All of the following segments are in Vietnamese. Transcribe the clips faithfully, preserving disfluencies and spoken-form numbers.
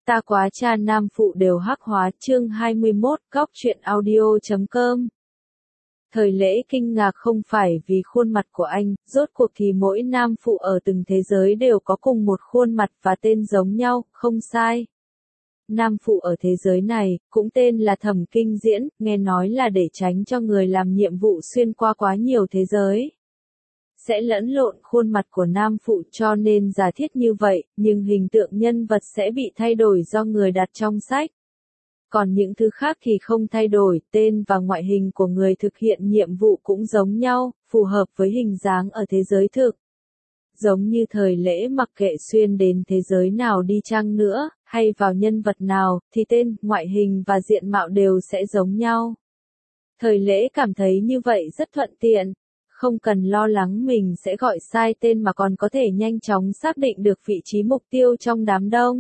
Ta quá cha nam phụ đều hắc hóa chương hai mươi mốt góc truyện audio chấm com. Thời lễ kinh ngạc không phải vì khuôn mặt của anh, rốt cuộc thì mỗi nam phụ ở từng thế giới đều có cùng một khuôn mặt và tên giống nhau, không sai. Nam phụ ở thế giới này, cũng tên là Thẩm Kinh Diễn, nghe nói là để tránh cho người làm nhiệm vụ xuyên qua quá nhiều thế giới. Sẽ lẫn lộn khuôn mặt của nam phụ cho nên giả thiết như vậy, nhưng hình tượng nhân vật sẽ bị thay đổi do người đặt trong sách. Còn những thứ khác thì không thay đổi, tên và ngoại hình của người thực hiện nhiệm vụ cũng giống nhau, phù hợp với hình dáng ở thế giới thực. Giống như thời lễ mặc kệ xuyên đến thế giới nào đi chăng nữa, hay vào nhân vật nào, thì tên, ngoại hình và diện mạo đều sẽ giống nhau. Thời lễ cảm thấy như vậy rất thuận tiện. Không cần lo lắng mình sẽ gọi sai tên mà còn có thể nhanh chóng xác định được vị trí mục tiêu trong đám đông.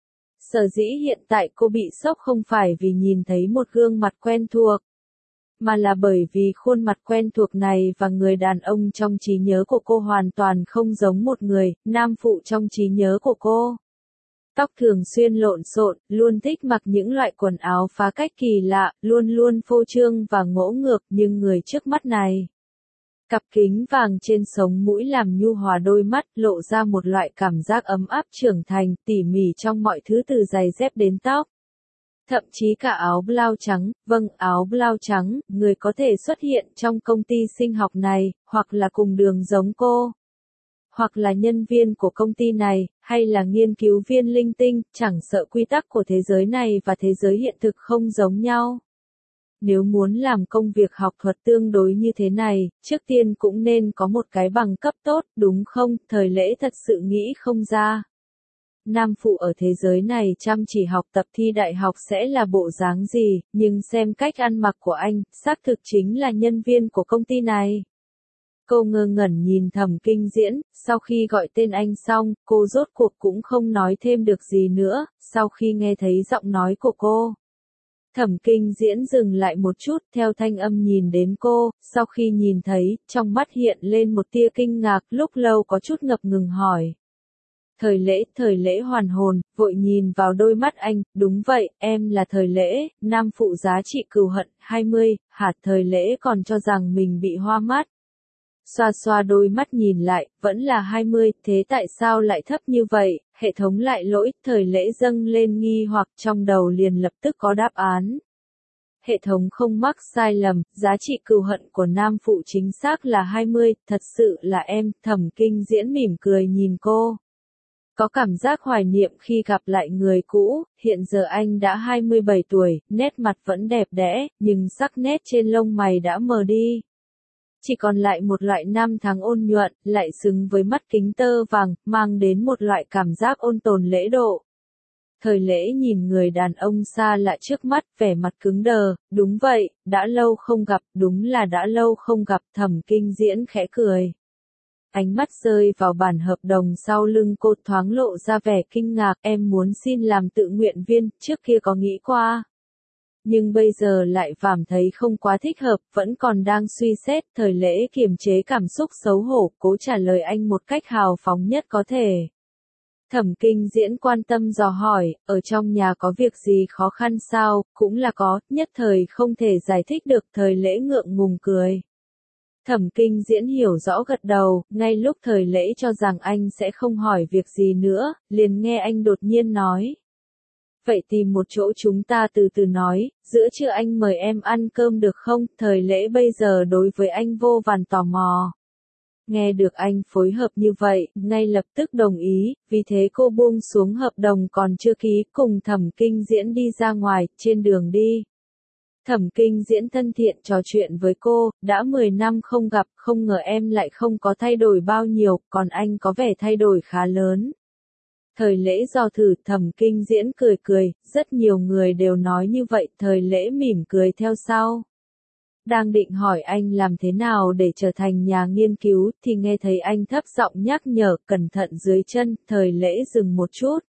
Sở dĩ hiện tại cô bị sốc không phải vì nhìn thấy một gương mặt quen thuộc, mà là bởi vì khuôn mặt quen thuộc này và người đàn ông trong trí nhớ của cô hoàn toàn không giống một người, nam phụ trong trí nhớ của cô. Tóc thường xuyên lộn xộn, luôn thích mặc những loại quần áo phá cách kỳ lạ, luôn luôn phô trương và ngỗ ngược, nhưng người trước mắt này. Cặp kính vàng trên sống mũi làm nhu hòa đôi mắt, lộ ra một loại cảm giác ấm áp trưởng thành, tỉ mỉ trong mọi thứ từ giày dép đến tóc. Thậm chí cả áo blau trắng, vâng áo blau trắng, người có thể xuất hiện trong công ty sinh học này, hoặc là cùng đường giống cô. Hoặc là nhân viên của công ty này, hay là nghiên cứu viên linh tinh, chẳng sợ quy tắc của thế giới này và thế giới hiện thực không giống nhau. Nếu muốn làm công việc học thuật tương đối như thế này, trước tiên cũng nên có một cái bằng cấp tốt, đúng không? Thời lễ thật sự nghĩ không ra. Nam phụ ở thế giới này chăm chỉ học tập thi đại học sẽ là bộ dáng gì, nhưng xem cách ăn mặc của anh, xác thực chính là nhân viên của công ty này. Cô ngơ ngẩn nhìn Thẩm Kinh Diễn, sau khi gọi tên anh xong, cô rốt cuộc cũng không nói thêm được gì nữa, sau khi nghe thấy giọng nói của cô. Thẩm Kinh Diễn dừng lại một chút, theo thanh âm nhìn đến cô, sau khi nhìn thấy, trong mắt hiện lên một tia kinh ngạc, lúc lâu có chút ngập ngừng hỏi. Thời lễ, thời lễ hoàn hồn, vội nhìn vào đôi mắt anh, đúng vậy, em là thời lễ, nam phụ giá trị cừu hận, hai mươi, hạt thời lễ còn cho rằng mình bị hoa mắt. Xoa xoa đôi mắt nhìn lại, vẫn là hai mươi, thế tại sao lại thấp như vậy, hệ thống lại lỗi, thời lễ dâng lên nghi hoặc trong đầu liền lập tức có đáp án. Hệ thống không mắc sai lầm, giá trị cừu hận của nam phụ chính xác là hai mươi, thật sự là em, Thẩm Kinh Diễn mỉm cười nhìn cô. Có cảm giác hoài niệm khi gặp lại người cũ, hiện giờ anh đã hai mươi bảy tuổi, nét mặt vẫn đẹp đẽ, nhưng sắc nét trên lông mày đã mờ đi. Chỉ còn lại một loại năm tháng ôn nhuận, lại xứng với mắt kính tơ vàng, mang đến một loại cảm giác ôn tồn lễ độ. Thời lễ nhìn người đàn ông xa lạ trước mắt, vẻ mặt cứng đờ, đúng vậy, đã lâu không gặp, đúng là đã lâu không gặp, Thẩm Kinh Diễn khẽ cười. Ánh mắt rơi vào bản hợp đồng sau lưng cô thoáng lộ ra vẻ kinh ngạc, em muốn xin làm tự nguyện viên, trước kia có nghĩ qua. Nhưng bây giờ lại cảm thấy không quá thích hợp, vẫn còn đang suy xét, thời lễ kiềm chế cảm xúc xấu hổ, cố trả lời anh một cách hào phóng nhất có thể. Thẩm Kinh Diễn quan tâm dò hỏi, ở trong nhà có việc gì khó khăn sao, cũng là có, nhất thời không thể giải thích được, thời lễ ngượng ngùng cười. Thẩm Kinh Diễn hiểu rõ gật đầu, ngay lúc thời lễ cho rằng anh sẽ không hỏi việc gì nữa, liền nghe anh đột nhiên nói. Vậy tìm một chỗ chúng ta từ từ nói, giữa trưa anh mời em ăn cơm được không? Thời lễ bây giờ đối với anh vô vàn tò mò. Nghe được anh phối hợp như vậy, ngay lập tức đồng ý, vì thế cô buông xuống hợp đồng còn chưa ký, cùng Thẩm Kinh Diễn đi ra ngoài, trên đường đi. Thẩm Kinh Diễn thân thiện trò chuyện với cô, đã mười năm không gặp, không ngờ em lại không có thay đổi bao nhiêu, còn anh có vẻ thay đổi khá lớn. Thời lễ dò thử, Thẩm Kinh Diễn cười cười, rất nhiều người đều nói như vậy, thời lễ mỉm cười theo sau. Đang định hỏi anh làm thế nào để trở thành nhà nghiên cứu, thì nghe thấy anh thấp giọng nhắc nhở, cẩn thận dưới chân, thời lễ dừng một chút.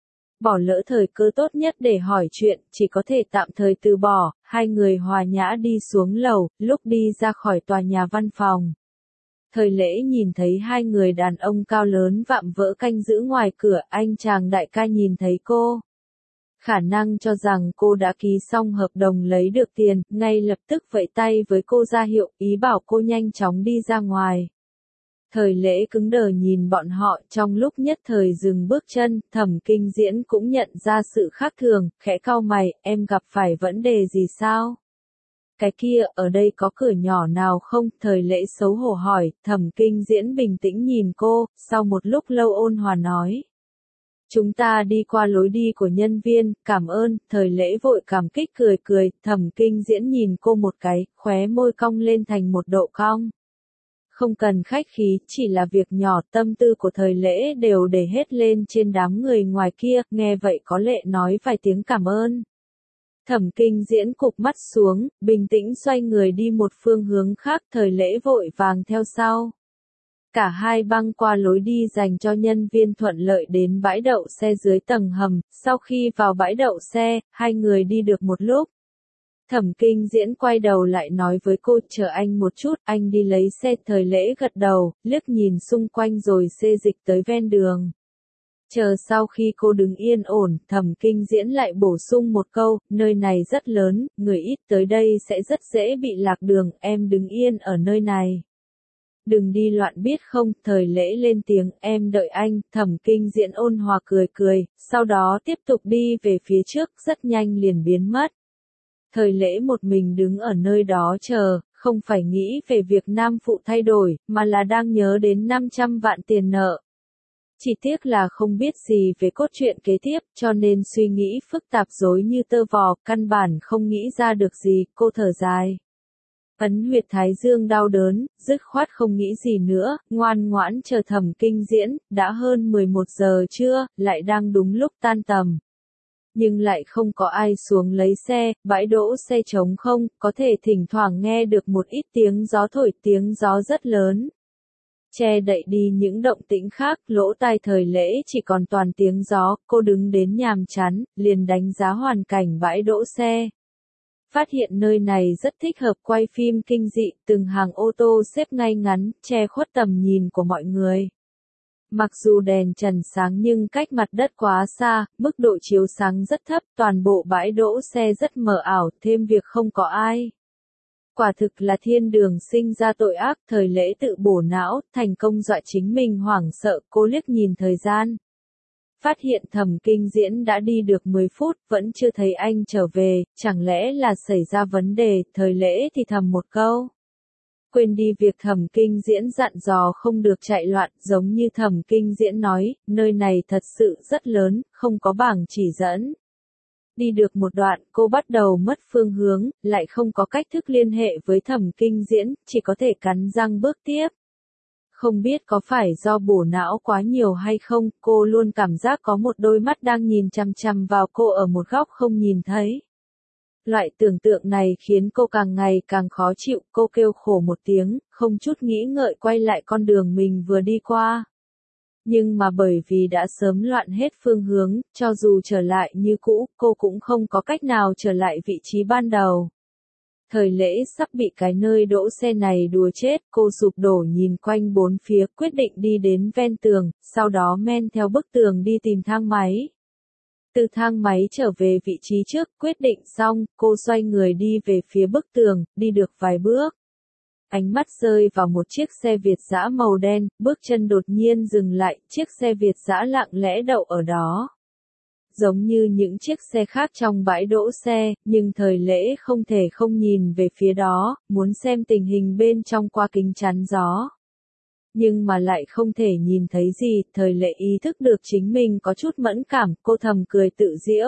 Bỏ lỡ thời cơ tốt nhất để hỏi chuyện, chỉ có thể tạm thời từ bỏ, hai người hòa nhã đi xuống lầu, lúc đi ra khỏi tòa nhà văn phòng. Thời lễ nhìn thấy hai người đàn ông cao lớn vạm vỡ canh giữ ngoài cửa, anh chàng đại ca nhìn thấy cô. Khả năng cho rằng cô đã ký xong hợp đồng lấy được tiền, ngay lập tức vẫy tay với cô ra hiệu, ý bảo cô nhanh chóng đi ra ngoài. Thời Lễ cứng đờ nhìn bọn họ, trong lúc nhất thời dừng bước chân, Thẩm Kinh Diễn cũng nhận ra sự khác thường, khẽ cau mày, em gặp phải vấn đề gì sao? Cái kia, ở đây có cửa nhỏ nào không? Thời Lễ xấu hổ hỏi, Thẩm Kinh Diễn bình tĩnh nhìn cô, sau một lúc lâu ôn hòa nói. Chúng ta đi qua lối đi của nhân viên, cảm ơn, Thời Lễ vội cảm kích cười cười, Thẩm Kinh Diễn nhìn cô một cái, khóe môi cong lên thành một độ cong. Không cần khách khí, chỉ là việc nhỏ, tâm tư của Thời Lễ đều để hết lên trên đám người ngoài kia, nghe vậy có lệ nói vài tiếng cảm ơn. Thẩm Kinh Diễn cụp mắt xuống, bình tĩnh xoay người đi một phương hướng khác, Thời Lễ vội vàng theo sau. Cả hai băng qua lối đi dành cho nhân viên thuận lợi đến bãi đậu xe dưới tầng hầm, sau khi vào bãi đậu xe, hai người đi được một lúc. Thẩm Kinh Diễn quay đầu lại nói với cô, chờ anh một chút, anh đi lấy xe. Thời Lễ gật đầu, liếc nhìn xung quanh rồi xê dịch tới ven đường. Chờ sau khi cô đứng yên ổn, Thẩm Kinh Diễn lại bổ sung một câu, nơi này rất lớn, người ít tới đây sẽ rất dễ bị lạc đường, em đứng yên ở nơi này. Đừng đi loạn biết không? Thời Lễ lên tiếng, em đợi anh. Thẩm Kinh Diễn ôn hòa cười cười, sau đó tiếp tục đi về phía trước, rất nhanh liền biến mất. Thời Lễ một mình đứng ở nơi đó chờ, không phải nghĩ về việc nam phụ thay đổi, mà là đang nhớ đến năm trăm vạn tiền nợ. Chỉ tiếc là không biết gì về cốt truyện kế tiếp, cho nên suy nghĩ phức tạp rối như tơ vò, căn bản không nghĩ ra được gì, cô thở dài. Ấn huyệt thái dương đau đớn, dứt khoát không nghĩ gì nữa, ngoan ngoãn chờ Thẩm Kinh Diễn, đã hơn mười một giờ trưa, lại đang đúng lúc tan tầm. Nhưng lại không có ai xuống lấy xe, bãi đỗ xe trống không, có thể thỉnh thoảng nghe được một ít tiếng gió thổi, tiếng gió rất lớn. Che đậy đi những động tĩnh khác, lỗ tai Thời Lễ chỉ còn toàn tiếng gió, cô đứng đến nhàm chán, liền đánh giá hoàn cảnh bãi đỗ xe. Phát hiện nơi này rất thích hợp quay phim kinh dị, từng hàng ô tô xếp ngay ngắn, che khuất tầm nhìn của mọi người. Mặc dù đèn trần sáng nhưng cách mặt đất quá xa, mức độ chiếu sáng rất thấp, toàn bộ bãi đỗ xe rất mờ ảo, thêm việc không có ai. Quả thực là thiên đường sinh ra tội ác. Thời Lễ tự bổ não, thành công dọa chính mình hoảng sợ, cô liếc nhìn thời gian. Phát hiện Thẩm Kinh Diễn đã đi được mười phút, vẫn chưa thấy anh trở về, chẳng lẽ là xảy ra vấn đề? Thời Lễ thì thầm một câu. Quên đi việc Thẩm Kinh Diễn dặn dò không được chạy loạn, giống như Thẩm Kinh Diễn nói, nơi này thật sự rất lớn, không có bảng chỉ dẫn. Đi được một đoạn, cô bắt đầu mất phương hướng, lại không có cách thức liên hệ với Thẩm Kinh Diễn, chỉ có thể cắn răng bước tiếp. Không biết có phải do bổ não quá nhiều hay không, cô luôn cảm giác có một đôi mắt đang nhìn chằm chằm vào cô ở một góc không nhìn thấy. Loại tưởng tượng này khiến cô càng ngày càng khó chịu, cô kêu khổ một tiếng, không chút nghĩ ngợi quay lại con đường mình vừa đi qua. Nhưng mà bởi vì đã sớm loạn hết phương hướng, cho dù trở lại như cũ, cô cũng không có cách nào trở lại vị trí ban đầu. Thời Lễ sắp bị cái nơi đỗ xe này đùa chết, cô sụp đổ nhìn quanh bốn phía, quyết định đi đến ven tường, sau đó men theo bức tường đi tìm thang máy. Từ thang máy trở về vị trí trước, quyết định xong, cô xoay người đi về phía bức tường, đi được vài bước. Ánh mắt rơi vào một chiếc xe Việt dã màu đen, bước chân đột nhiên dừng lại, chiếc xe Việt dã lặng lẽ đậu ở đó. Giống như những chiếc xe khác trong bãi đỗ xe, nhưng Thời Lễ không thể không nhìn về phía đó, muốn xem tình hình bên trong qua kính chắn gió. Nhưng mà lại không thể nhìn thấy gì, Thời Lễ ý thức được chính mình có chút mẫn cảm, cô thầm cười tự giễu.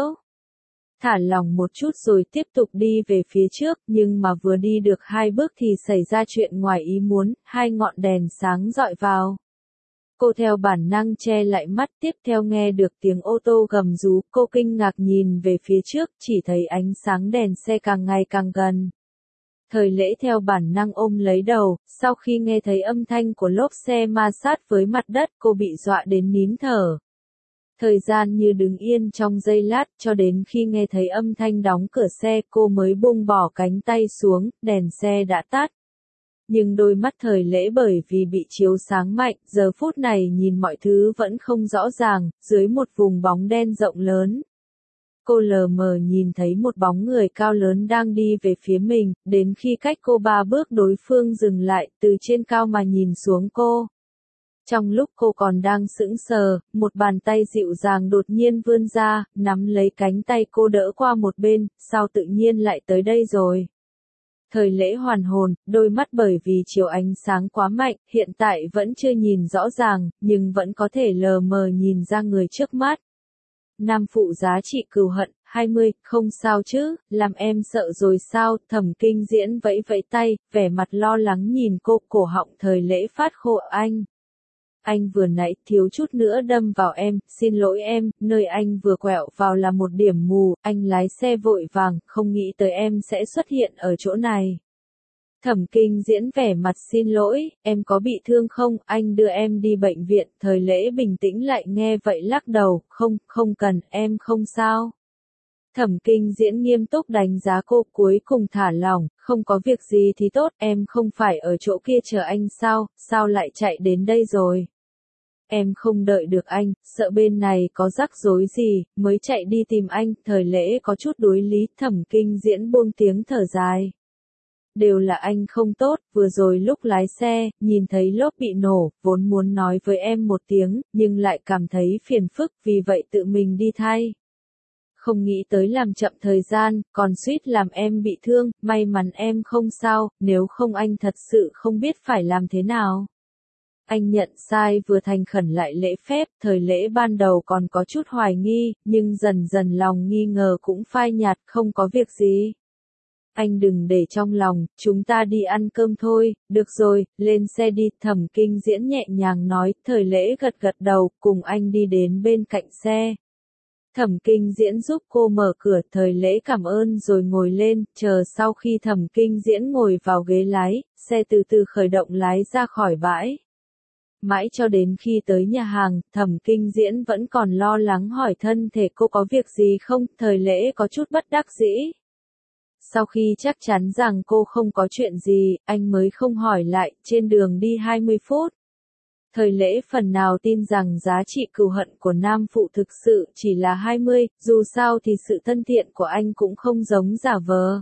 Thả lòng một chút rồi tiếp tục đi về phía trước, nhưng mà vừa đi được hai bước thì xảy ra chuyện ngoài ý muốn, hai ngọn đèn sáng dọi vào. Cô theo bản năng che lại mắt, tiếp theo nghe được tiếng ô tô gầm rú, cô kinh ngạc nhìn về phía trước, chỉ thấy ánh sáng đèn xe càng ngày càng gần. Thời Lễ theo bản năng ôm lấy đầu, sau khi nghe thấy âm thanh của lốp xe ma sát với mặt đất, cô bị dọa đến nín thở. Thời gian như đứng yên trong giây lát, cho đến khi nghe thấy âm thanh đóng cửa xe, cô mới buông bỏ cánh tay xuống, đèn xe đã tắt. Nhưng đôi mắt Thời Lễ bởi vì bị chiếu sáng mạnh, giờ phút này nhìn mọi thứ vẫn không rõ ràng, dưới một vùng bóng đen rộng lớn. cô lờ mờ nhìn thấy một bóng người cao lớn đang đi về phía mình, đến khi cách cô ba bước đối phương dừng lại, từ trên cao mà nhìn xuống cô. Trong lúc cô còn đang sững sờ, một bàn tay dịu dàng đột nhiên vươn ra, nắm lấy cánh tay cô đỡ qua một bên, sao tự nhiên lại tới đây rồi. Thời lễ hoàn hồn, đôi mắt bởi vì chiếu ánh sáng quá mạnh, hiện tại vẫn chưa nhìn rõ ràng, nhưng vẫn có thể lờ mờ nhìn ra người trước mắt. Nam phụ giá trị cừu hận, hai mươi, không sao chứ, làm em sợ rồi sao, Thẩm Kinh Diễn vẫy vẫy tay, vẻ mặt lo lắng nhìn cô, cổ họng thời lễ phát khô. Anh. Anh vừa nãy thiếu chút nữa đâm vào em, xin lỗi em, nơi anh vừa quẹo vào là một điểm mù, anh lái xe vội vàng, không nghĩ tới em sẽ xuất hiện ở chỗ này. Thẩm Kinh Diễn vẻ mặt xin lỗi, em có bị thương không, anh đưa em đi bệnh viện, thời lễ bình tĩnh lại nghe vậy lắc đầu, không, không cần, em không sao. Thẩm Kinh Diễn nghiêm túc đánh giá cô, cuối cùng thả lỏng, không có việc gì thì tốt, em không phải ở chỗ kia chờ anh sao, sao lại chạy đến đây rồi. Em không đợi được anh, sợ bên này có rắc rối gì, mới chạy đi tìm anh, thời lễ có chút đối lý, Thẩm Kinh Diễn buông tiếng thở dài. Đều là anh không tốt, vừa rồi lúc lái xe, nhìn thấy lốp bị nổ, vốn muốn nói với em một tiếng, nhưng lại cảm thấy phiền phức, vì vậy tự mình đi thay. Không nghĩ tới làm chậm thời gian, còn suýt làm em bị thương, may mắn em không sao, nếu không anh thật sự không biết phải làm thế nào. Anh nhận sai vừa thành khẩn lại lễ phép, thời lễ ban đầu còn có chút hoài nghi, nhưng dần dần lòng nghi ngờ cũng phai nhạt, không có việc gì. Anh đừng để trong lòng, chúng ta đi ăn cơm thôi, được rồi, lên xe đi, Thẩm Kinh Diễn nhẹ nhàng nói, thời lễ gật gật đầu, cùng anh đi đến bên cạnh xe. Thẩm Kinh Diễn giúp cô mở cửa, thời lễ cảm ơn rồi ngồi lên, chờ sau khi Thẩm Kinh Diễn ngồi vào ghế lái, xe từ từ khởi động lái ra khỏi bãi. Mãi cho đến khi tới nhà hàng, Thẩm Kinh Diễn vẫn còn lo lắng hỏi thân thể cô có việc gì không, thời lễ có chút bất đắc dĩ. Sau khi chắc chắn rằng cô không có chuyện gì, anh mới không hỏi lại, trên đường đi hai mươi phút. Thời lễ phần nào tin rằng giá trị cừu hận của nam phụ thực sự chỉ là hai mươi, dù sao thì sự thân thiện của anh cũng không giống giả vờ.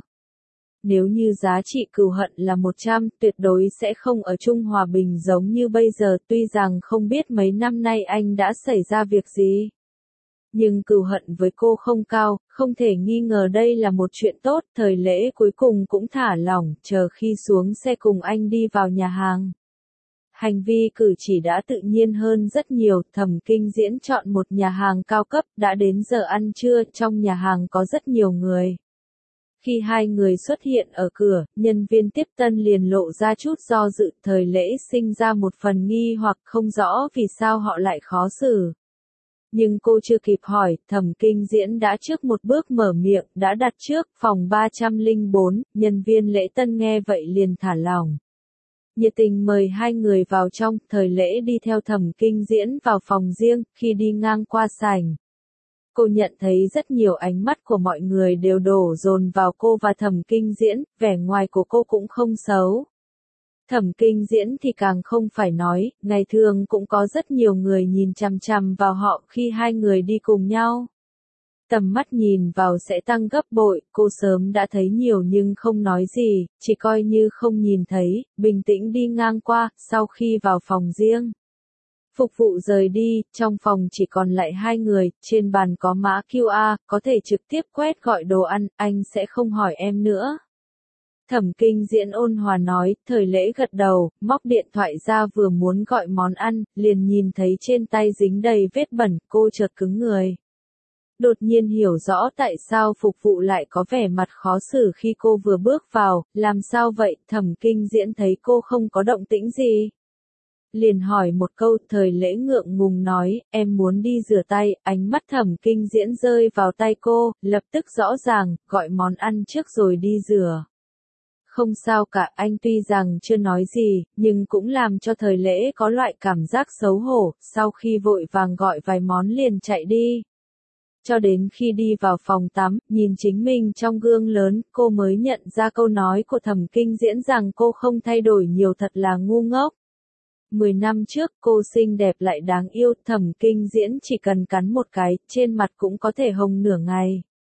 Nếu như giá trị cừu hận là một trăm, tuyệt đối sẽ không ở chung hòa bình giống như bây giờ, tuy rằng không biết mấy năm nay anh đã xảy ra việc gì. Nhưng cừu hận với cô không cao, không thể nghi ngờ đây là một chuyện tốt, thời lễ cuối cùng cũng thả lỏng, chờ khi xuống xe cùng anh đi vào nhà hàng. Hành vi cử chỉ đã tự nhiên hơn rất nhiều, Thẩm Kinh Diễn chọn một nhà hàng cao cấp, đã đến giờ ăn trưa, trong nhà hàng có rất nhiều người. Khi hai người xuất hiện ở cửa, nhân viên tiếp tân liền lộ ra chút do dự, thời lễ sinh ra một phần nghi hoặc không rõ vì sao họ lại khó xử. Nhưng cô chưa kịp hỏi, Thẩm Kinh Diễn đã trước một bước mở miệng, đã đặt trước, phòng ba trăm lẻ bốn, nhân viên lễ tân nghe vậy liền thả lỏng. Nhiệt tình mời hai người vào trong, thời lễ đi theo Thẩm Kinh Diễn vào phòng riêng, khi đi ngang qua sảnh. Cô nhận thấy rất nhiều ánh mắt của mọi người đều đổ dồn vào cô và Thẩm Kinh Diễn, vẻ ngoài của cô cũng không xấu. Thẩm Kinh Diễn thì càng không phải nói, ngày thường cũng có rất nhiều người nhìn chằm chằm vào họ khi hai người đi cùng nhau. Tầm mắt nhìn vào sẽ tăng gấp bội, cô sớm đã thấy nhiều nhưng không nói gì, chỉ coi như không nhìn thấy, bình tĩnh đi ngang qua, sau khi vào phòng riêng. Phục vụ rời đi, trong phòng chỉ còn lại hai người, trên bàn có mã quy rờ, có thể trực tiếp quét gọi đồ ăn, anh sẽ không hỏi em nữa. Thẩm Kinh Diễn ôn hòa nói, thời lễ gật đầu, móc điện thoại ra vừa muốn gọi món ăn, liền nhìn thấy trên tay dính đầy vết bẩn, cô chợt cứng người. Đột nhiên hiểu rõ tại sao phục vụ lại có vẻ mặt khó xử khi cô vừa bước vào, làm sao vậy, Thẩm Kinh Diễn thấy cô không có động tĩnh gì. Liền hỏi một câu, thời lễ ngượng ngùng nói, em muốn đi rửa tay, ánh mắt Thẩm Kinh Diễn rơi vào tay cô, lập tức rõ ràng, gọi món ăn trước rồi đi rửa. Không sao cả, anh tuy rằng chưa nói gì, nhưng cũng làm cho thời lễ có loại cảm giác xấu hổ, sau khi vội vàng gọi vài món liền chạy đi. Cho đến khi đi vào phòng tắm, nhìn chính mình trong gương lớn, cô mới nhận ra câu nói của Thẩm Kinh Diễn rằng cô không thay đổi nhiều thật là ngu ngốc. Mười năm trước cô xinh đẹp lại đáng yêu, Thẩm Kinh Diễn chỉ cần cắn một cái, trên mặt cũng có thể hồng nửa ngày.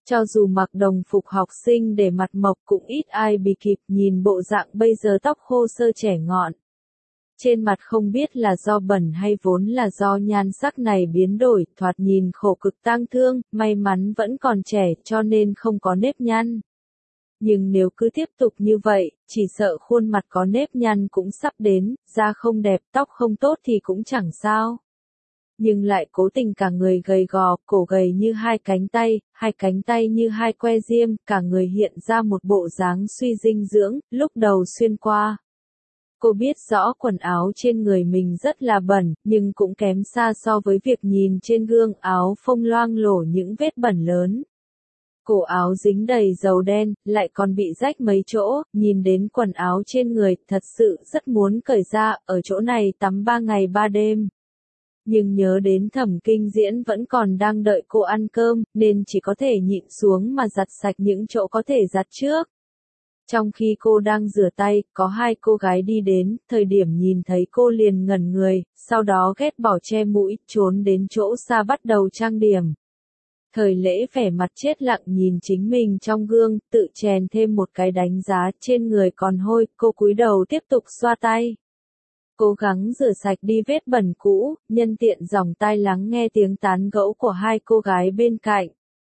Cho dù mặc đồng phục học sinh để mặt mộc cũng ít ai bì kịp, nhìn bộ dạng bây giờ tóc khô sơ trẻ ngọn. Trên mặt không biết là do bẩn hay vốn là do nhan sắc này biến đổi, thoạt nhìn khổ cực tang thương, may mắn vẫn còn trẻ cho nên không có nếp nhăn. Nhưng nếu cứ tiếp tục như vậy, chỉ sợ khuôn mặt có nếp nhăn cũng sắp đến, da không đẹp, tóc không tốt thì cũng chẳng sao. Nhưng lại cố tình cả người gầy gò, cổ gầy như hai cánh tay, hai cánh tay như hai que diêm, cả người hiện ra một bộ dáng suy dinh dưỡng, lúc đầu xuyên qua. Cô biết rõ quần áo trên người mình rất là bẩn, nhưng cũng kém xa so với việc nhìn trên gương áo phông loang lổ những vết bẩn lớn. Cổ áo dính đầy dầu đen, lại còn bị rách mấy chỗ, nhìn đến quần áo trên người, thật sự rất muốn cởi ra, ở chỗ này tắm ba ngày ba đêm. Nhưng nhớ đến Thẩm Kinh Diễn vẫn còn đang đợi cô ăn cơm, nên chỉ có thể nhịn xuống mà giặt sạch những chỗ có thể giặt trước. Trong khi cô đang rửa tay, có hai cô gái đi đến, thời điểm nhìn thấy cô liền ngẩn người, sau đó ghét bỏ che mũi, trốn đến chỗ xa bắt đầu trang điểm. Thời Lễ vẻ mặt chết lặng nhìn chính mình trong gương, tự chèn thêm một cái đánh giá, trên người còn hôi, cô cúi đầu tiếp tục xoa tay. Cố gắng rửa sạch đi vết bẩn cũ, nhân tiện dòng tai lắng nghe tiếng tán gẫu của hai cô gái bên cạnh.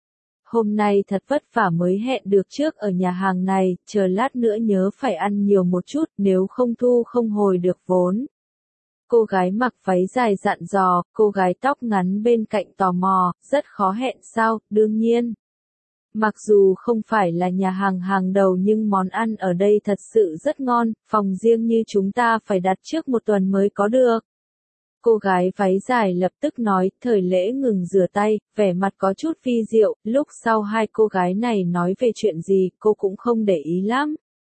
Hôm nay thật vất vả mới hẹn được trước ở nhà hàng này, chờ lát nữa nhớ phải ăn nhiều một chút, nếu không thu không hồi được vốn. Cô gái mặc váy dài dặn dò, cô gái tóc ngắn bên cạnh tò mò, rất khó hẹn sao, đương nhiên. Mặc dù không phải là nhà hàng hàng đầu nhưng món ăn ở đây thật sự rất ngon, phòng riêng như chúng ta phải đặt trước một tuần mới có được. Cô gái váy dài lập tức nói, Thời Lễ ngừng rửa tay, vẻ mặt có chút vi diệu, lúc sau hai cô gái này nói về chuyện gì cô cũng không để ý lắm.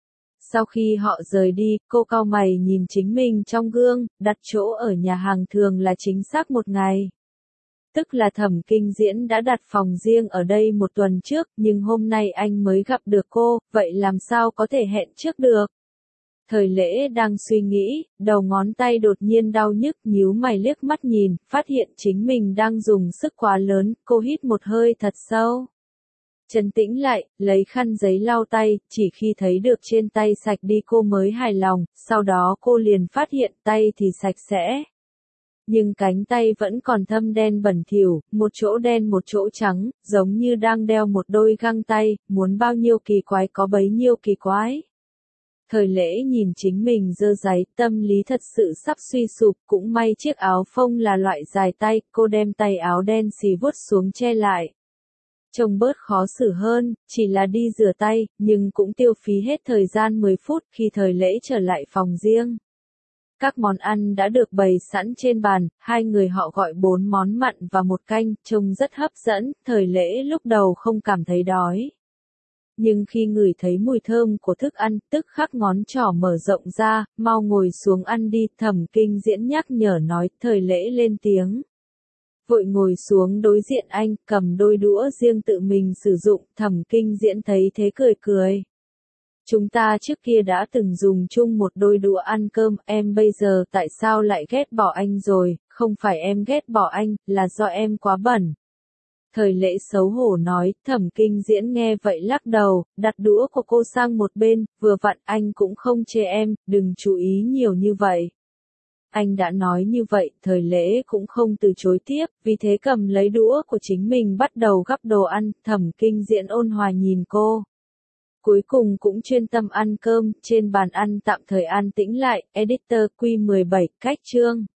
Sau khi họ rời đi, cô cau mày nhìn chính mình trong gương, đặt chỗ ở nhà hàng thường là chính xác một ngày. Tức là Thẩm Kinh Diễn đã đặt phòng riêng ở đây một tuần trước, nhưng hôm nay anh mới gặp được cô, vậy làm sao có thể hẹn trước được? Thời Lễ đang suy nghĩ, đầu ngón tay đột nhiên đau nhức, nhíu mày liếc mắt nhìn, phát hiện chính mình đang dùng sức quá lớn, cô hít một hơi thật sâu. Trấn tĩnh lại, lấy khăn giấy lau tay, chỉ khi thấy được trên tay sạch đi cô mới hài lòng, sau đó cô liền phát hiện tay thì sạch sẽ. Nhưng cánh tay vẫn còn thâm đen bẩn thỉu, một chỗ đen một chỗ trắng, giống như đang đeo một đôi găng tay, muốn bao nhiêu kỳ quái có bấy nhiêu kỳ quái. Thời Lễ nhìn chính mình dơ dáy, tâm lý thật sự sắp suy sụp, cũng may chiếc áo phông là loại dài tay, cô đem tay áo đen xì vuốt xuống che lại. Trông bớt khó xử hơn, chỉ là đi rửa tay, nhưng cũng tiêu phí hết thời gian mười phút khi Thời Lễ trở lại phòng riêng. Các món ăn đã được bày sẵn trên bàn, hai người họ gọi bốn món mặn và một canh, trông rất hấp dẫn, Thời Lễ lúc đầu không cảm thấy đói. Nhưng khi ngửi thấy mùi thơm của thức ăn, tức khắc ngón trỏ mở rộng ra, mau ngồi xuống ăn đi, Thẩm Kinh Diễn nhắc nhở nói, Thời Lễ lên tiếng. Vội ngồi xuống đối diện anh, cầm đôi đũa riêng tự mình sử dụng, Thẩm Kinh Diễn thấy thế cười cười. Chúng ta trước kia đã từng dùng chung một đôi đũa ăn cơm, em bây giờ tại sao lại ghét bỏ anh rồi, không phải em ghét bỏ anh, là do em quá bẩn. Thời Lễ xấu hổ nói, Thẩm Kinh Diễn nghe vậy lắc đầu, đặt đũa của cô sang một bên, vừa vặn anh cũng không chê em, đừng chú ý nhiều như vậy. Anh đã nói như vậy, Thời Lễ cũng không từ chối tiếp, vì thế cầm lấy đũa của chính mình bắt đầu gắp đồ ăn, Thẩm Kinh Diễn ôn hòa nhìn cô. Cuối cùng cũng chuyên tâm ăn cơm, trên bàn ăn tạm thời an tĩnh lại, editor Q mười bảy, cách chương.